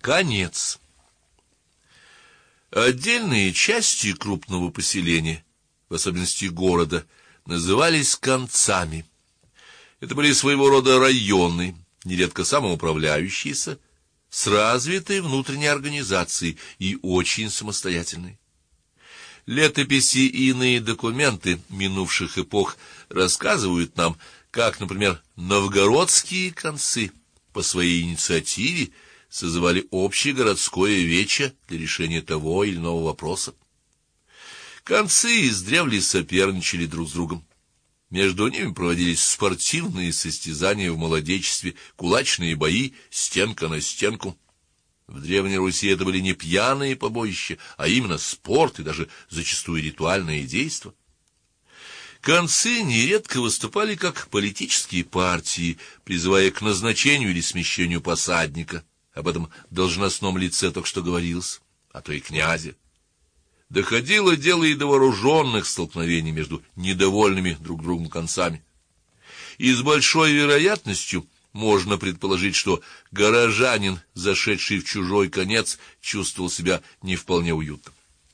Конец. Отдельные части крупного поселения, в особенности города, назывались концами. Это были своего рода районы, нередко самоуправляющиеся, с развитой внутренней организацией и очень самостоятельной. Летописи и иные документы минувших эпох рассказывают нам, как, например, новгородские концы по своей инициативе созывали общегородское вече для решения того или иного вопроса. Концы издревле соперничали друг с другом. Между ними проводились спортивные состязания в молодечестве, кулачные бои, стенка на стенку. В Древней Руси это были не пьяные побоища, а именно спорт и даже зачастую ритуальные действия. Концы нередко выступали как политические партии, призывая к назначению или смещению посадника. Об этом должностном лице только что говорилось, а то и князя. Доходило дело и до вооруженных столкновений между недовольными друг другом концами. И с большой вероятностью можно предположить, что горожанин, зашедший в чужой конец, чувствовал себя не вполне уютно.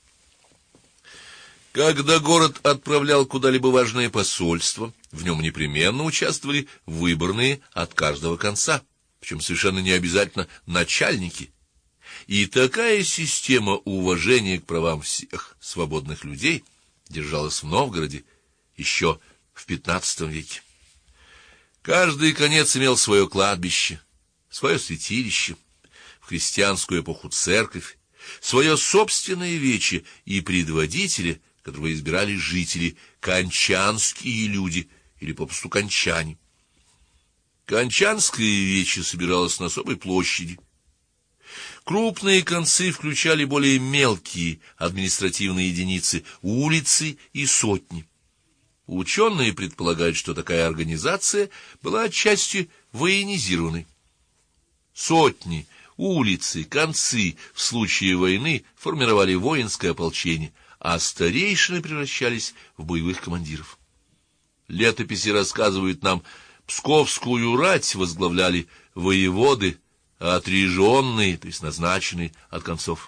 Когда город отправлял куда-либо важное посольство, в нем непременно участвовали выборные от каждого конца, причем совершенно не обязательно начальники. И такая система уважения к правам всех свободных людей держалась в Новгороде еще в XV веке. Каждый конец имел свое кладбище, свое святилище, в христианскую эпоху церковь, свое собственное вече и предводителя, которого избирали жители, кончанские люди или попросту кончане. Кончанское вече собиралось на особой площади. Крупные концы включали более мелкие административные единицы, улицы и сотни. Ученые предполагают, что такая организация была отчасти военизированной. Сотни, улицы, концы в случае войны формировали воинское ополчение, а старейшины превращались в боевых командиров. Летописи рассказывают нам, Псковскую рать возглавляли воеводы, а отряженные, то есть назначенные от концов.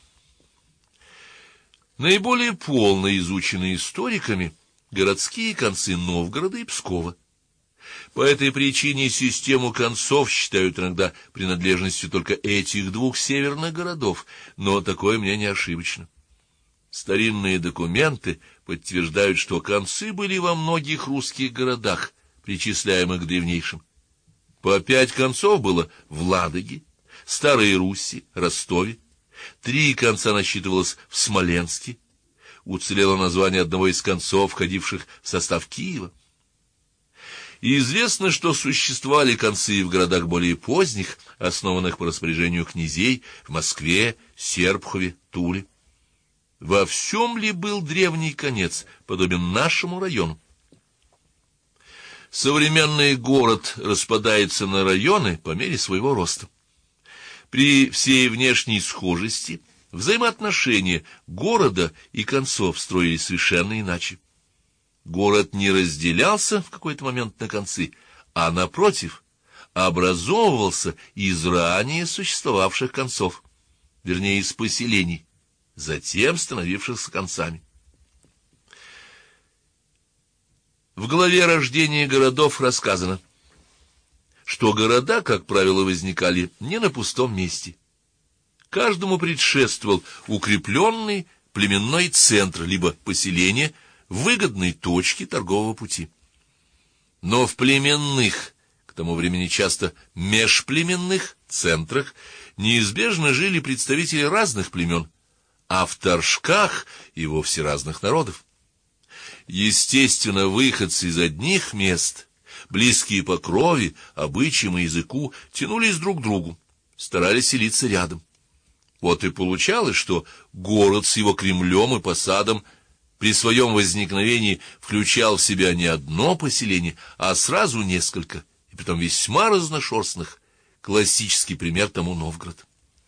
Наиболее полно изучены историками городские концы Новгорода и Пскова. По этой причине систему концов считают иногда принадлежностью только этих двух северных городов, но такое мнение ошибочно. Старинные документы подтверждают, что концы были во многих русских городах, причисляемых к древнейшим. По 5 концов было в Ладоге, Старой Руси, Ростове, 3 конца насчитывалось в Смоленске. Уцелело название одного из концов, входивших в состав Киева. И известно, что существовали концы в городах более поздних, основанных по распоряжению князей, в Москве, Серпухове, Туле. Во всем ли был древний конец подобен нашему району? Современный город распадается на районы по мере своего роста. При всей внешней схожести взаимоотношения города и концов строились совершенно иначе. Город не разделялся в какой-то момент на концы, а, напротив, образовывался из ранее существовавших концов, вернее, из поселений, затем становившихся концами. В главе «Рождение городов» рассказано, что города, как правило, возникали не на пустом месте. Каждому предшествовал укрепленный племенной центр, либо поселение выгодной точки торгового пути. Но в племенных, к тому времени часто межплеменных центрах неизбежно жили представители разных племен, а в торжках и вовсе разных народов. Естественно, выходцы из одних мест, близкие по крови, обычаям и языку, тянулись друг к другу, старались селиться рядом. Вот и получалось, что город с его Кремлем и посадом при своем возникновении включал в себя не одно поселение, а сразу несколько, и притом весьма разношерстных. Классический пример тому Новгород.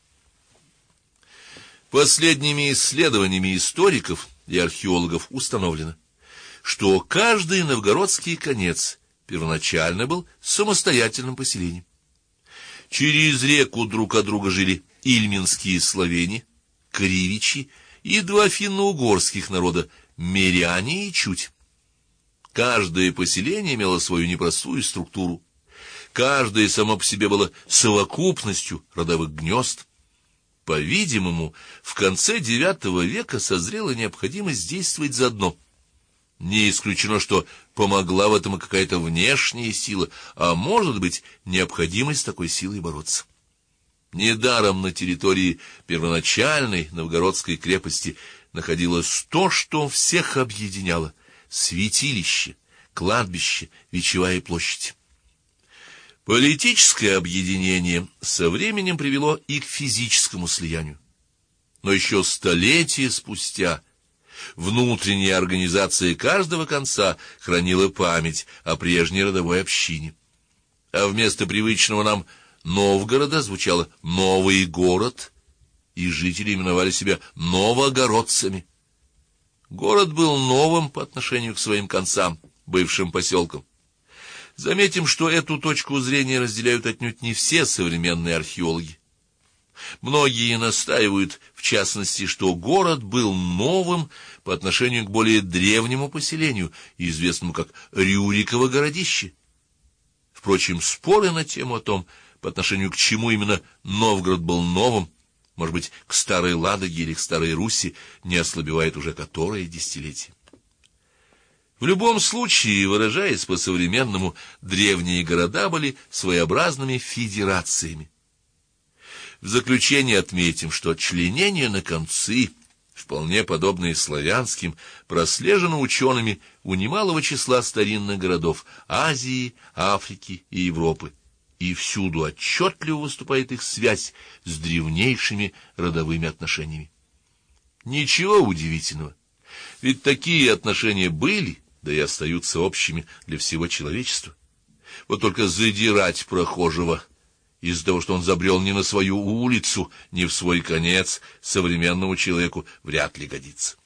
Последними исследованиями историков и археологов установлено, что каждый новгородский конец первоначально был самостоятельным поселением. Через реку друг от друга жили ильминские словени, кривичи и два финно-угорских народа — миряне и чуть. Каждое поселение имело свою непростую структуру. Каждое само по себе было совокупностью родовых гнезд. По-видимому, в конце IX века созрела необходимость действовать заодно. Не исключено, что помогла в этом и какая-то внешняя сила, а может быть, необходимость с такой силой бороться. Недаром на территории первоначальной новгородской крепости находилось то, что всех объединяло — святилище, кладбище, вечевая площадь. Политическое объединение со временем привело и к физическому слиянию. Но еще столетия спустя внутренняя организация каждого конца хранила память о прежней родовой общине. А вместо привычного нам Новгорода звучало «новый город», и жители именовали себя новогородцами. Город был новым по отношению к своим концам, бывшим поселкам. Заметим, что эту точку зрения разделяют отнюдь не все современные археологи. Многие настаивают, в частности, что город был новым по отношению к более древнему поселению, известному как Рюриково городище. Впрочем, споры на тему о том, по отношению к чему именно Новгород был новым, может быть, к Старой Ладоге или к Старой Руси, не ослабевает уже которое десятилетие. В любом случае, выражаясь по-современному, древние города были своеобразными федерациями. В заключение отметим, что членение на концы, вполне подобные славянским, прослежено учеными у немалого числа старинных городов Азии, Африки и Европы, и всюду отчетливо выступает их связь с древнейшими родовыми отношениями. Ничего удивительного, ведь такие отношения были, да и остаются общими для всего человечества. Вот только задирать прохожего из-за того, что он забрел не на свою улицу, не в свой конец, современному человеку вряд ли годится.